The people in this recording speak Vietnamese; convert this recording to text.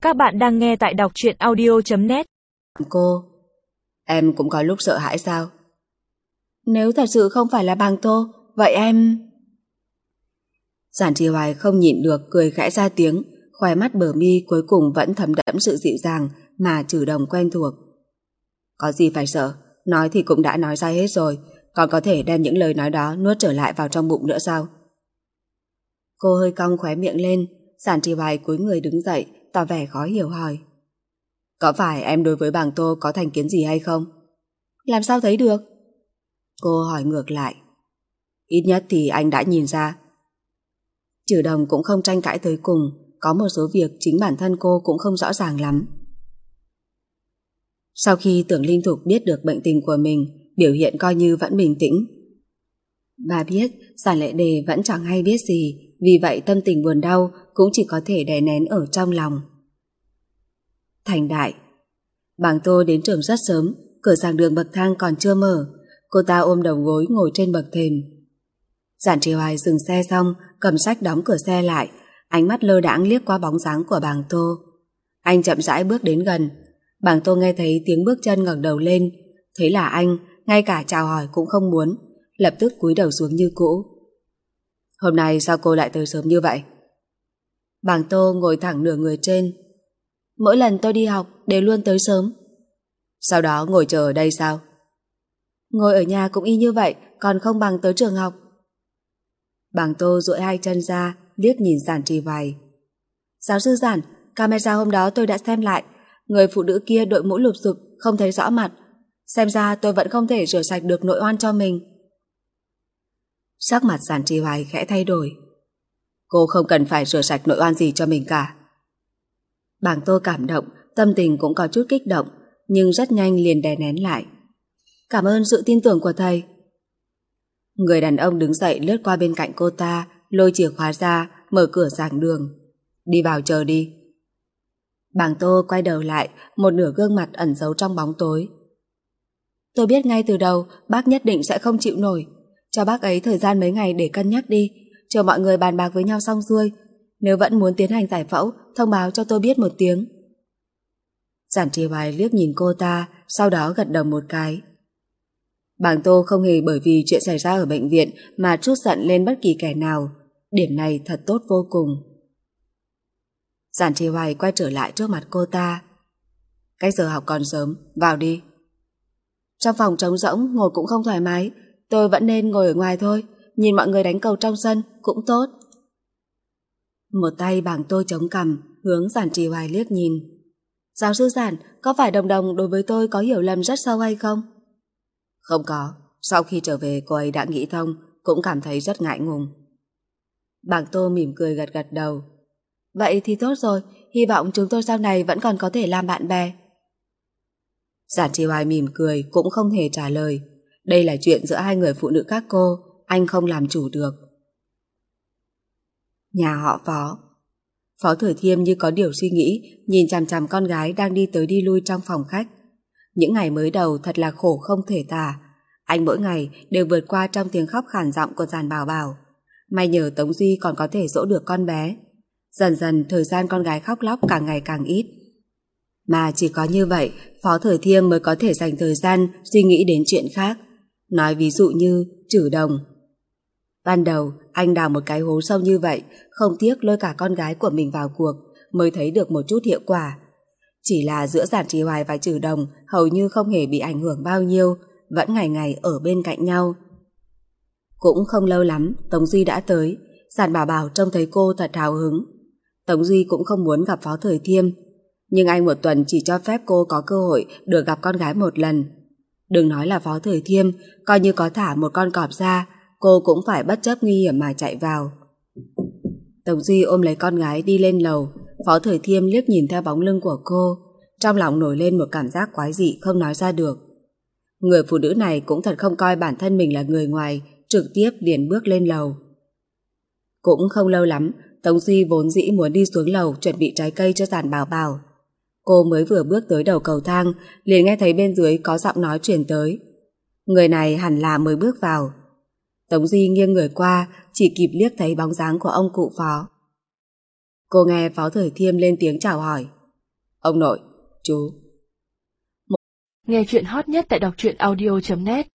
Các bạn đang nghe tại đọc truyện audio.net. Cô, em cũng có lúc sợ hãi sao? Nếu thật sự không phải là bằng Tô, vậy em... Giản Trì Hoài không nhịn được cười khẽ ra tiếng, khóe mắt bờ mi cuối cùng vẫn thấm đẫm sự dịu dàng mà Trừ Đồng quen thuộc. Có gì phải sợ, nói thì cũng đã nói ra hết rồi, còn có thể đem những lời nói đó nuốt trở lại vào trong bụng nữa sao? Cô hơi cong khóe miệng lên, Giản Trì Hoài cúi người đứng dậy, tỏ vẻ khó hiểu hỏi. Có phải em đối với bằng Tô có thành kiến gì hay không? Làm sao thấy được? Cô hỏi ngược lại. Ít nhất thì anh đã nhìn ra. Trừ Đồng cũng không tranh cãi tới cùng, có một số việc chính bản thân cô cũng không rõ ràng lắm. Sau khi Tưởng Linh Thục biết được bệnh tình của mình, biểu hiện coi như vẫn bình tĩnh. Bà biết Giản Lệ Đề vẫn chẳng hay biết gì, vì vậy tâm tình buồn đau cũng chỉ có thể đè nén ở trong lòng. Thành Đại. Bằng Tô đến trường rất sớm, cửa giảng đường bậc thang còn chưa mở, cô ta ôm đầu gối ngồi trên bậc thềm. Giản Trì Hoài dừng xe xong, cầm sách đóng cửa xe lại, ánh mắt lơ đãng liếc qua bóng dáng của Bằng Tô. Anh chậm rãi bước đến gần. Bằng Tô nghe thấy tiếng bước chân ngẩng đầu lên, thấy là anh, ngay cả chào hỏi cũng không muốn, lập tức cúi đầu xuống như cũ. Hôm nay sao cô lại tới sớm như vậy? Bằng Tô ngồi thẳng nửa người trên. Mỗi lần tôi đi học đều luôn tới sớm. Sau đó ngồi chờ ở đây sao? Ngồi ở nhà cũng y như vậy, còn không bằng tới trường học. Bằng Tô duỗi hai chân ra, liếc nhìn Giản Trì Hoài. Giáo sư Giản, camera hôm đó tôi đã xem lại, người phụ nữ kia đội mũ lụp xụp, không thấy rõ mặt. Xem ra tôi vẫn không thể rửa sạch được nội oan cho mình. Sắc mặt Giản Trì Hoài khẽ thay đổi. Cô không cần phải rửa sạch nội oan gì cho mình cả. Bằng Tô cảm động, tâm tình cũng có chút kích động, nhưng rất nhanh liền đè nén lại. Cảm ơn sự tin tưởng của thầy. Người đàn ông đứng dậy lướt qua bên cạnh cô ta, lôi chìa khóa ra, mở cửa giảng đường. Đi vào chờ đi. Bằng Tô quay đầu lại, một nửa gương mặt ẩn giấu trong bóng tối. Tôi biết ngay từ đầu bác nhất định sẽ không chịu nổi. Cho bác ấy thời gian mấy ngày để cân nhắc đi, chờ mọi người bàn bạc với nhau xong xuôi. Nếu vẫn muốn tiến hành giải phẫu, thông báo cho tôi biết một tiếng. Giản Trì Hoài liếc nhìn cô ta, sau đó gật đầu một cái. Bằng Tô không hề bởi vì chuyện xảy ra ở bệnh viện mà trút giận lên bất kỳ kẻ nào. Điểm này thật tốt vô cùng. Giản Trì Hoài quay trở lại trước mặt cô ta. Cách giờ học còn sớm, vào đi. Trong phòng trống rỗng ngồi cũng không thoải mái, tôi vẫn nên ngồi ở ngoài thôi, nhìn mọi người đánh cầu trong sân cũng tốt. Một tay Bằng Tô chống cằm, hướng Giản Trì Hoài liếc nhìn. Giáo sư Giản, có phải Đồng Đồng đối với tôi có hiểu lầm rất sâu hay không? Không có, sau khi trở về cô ấy đã nghĩ thông, cũng cảm thấy rất ngại ngùng. Bằng Tô mỉm cười gật gật đầu. Vậy thì tốt rồi, hy vọng chúng tôi sau này vẫn còn có thể làm bạn bè. Giản Trì Hoài mỉm cười cũng không hề trả lời. Đây là chuyện giữa hai người phụ nữ các cô, anh không làm chủ được. Nhà họ Phó. Phó Thời Thiêm như có điều suy nghĩ, nhìn chằm chằm con gái đang đi tới đi lui trong phòng khách. Những ngày mới đầu thật là khổ không thể tả. Anh mỗi ngày đều vượt qua trong tiếng khóc khản giọng của Giản Bảo Bảo. May nhờ Tống Duy còn có thể dỗ được con bé. Dần dần thời gian con gái khóc lóc càng ngày càng ít. Mà chỉ có như vậy, Phó Thời Thiêm mới có thể dành thời gian suy nghĩ đến chuyện khác. Nói ví dụ như Trừ Đồng. Ban đầu, anh đào một cái hố sâu như vậy, không tiếc lôi cả con gái của mình vào cuộc, mới thấy được một chút hiệu quả. Chỉ là giữa Giản Trì Hoài và Trừ Đồng hầu như không hề bị ảnh hưởng bao nhiêu, vẫn ngày ngày ở bên cạnh nhau. Cũng không lâu lắm, Tống Duy đã tới. Giản Bảo Bảo trông thấy cô thật hào hứng. Tống Duy cũng không muốn gặp Phó Thời Thiêm, nhưng anh một tuần chỉ cho phép cô có cơ hội được gặp con gái một lần. Đừng nói là Phó Thời Thiêm, coi như có thả một con cọp ra, cô cũng phải bất chấp nguy hiểm mà chạy vào. Tống Duy ôm lấy con gái đi lên lầu. Phó Thời Thiêm liếc nhìn theo bóng lưng của cô, trong lòng nổi lên một cảm giác quái dị không nói ra được. Người phụ nữ này cũng thật không coi bản thân mình là người ngoài, trực tiếp liền bước lên lầu. Cũng không lâu lắm, Tống Duy vốn dĩ muốn đi xuống lầu chuẩn bị trái cây cho Giản Bảo Bảo. Cô mới vừa bước tới đầu cầu thang, liền nghe thấy bên dưới có giọng nói truyền tới. Người này hẳn là mới bước vào. Tống Duy nghiêng người qua, chỉ kịp liếc thấy bóng dáng của ông cụ Phó. Cô nghe Phó Thời Thiêm lên tiếng chào hỏi. Ông nội, chú. Nghe chuyện hot nhất tại đọc truyện audio.net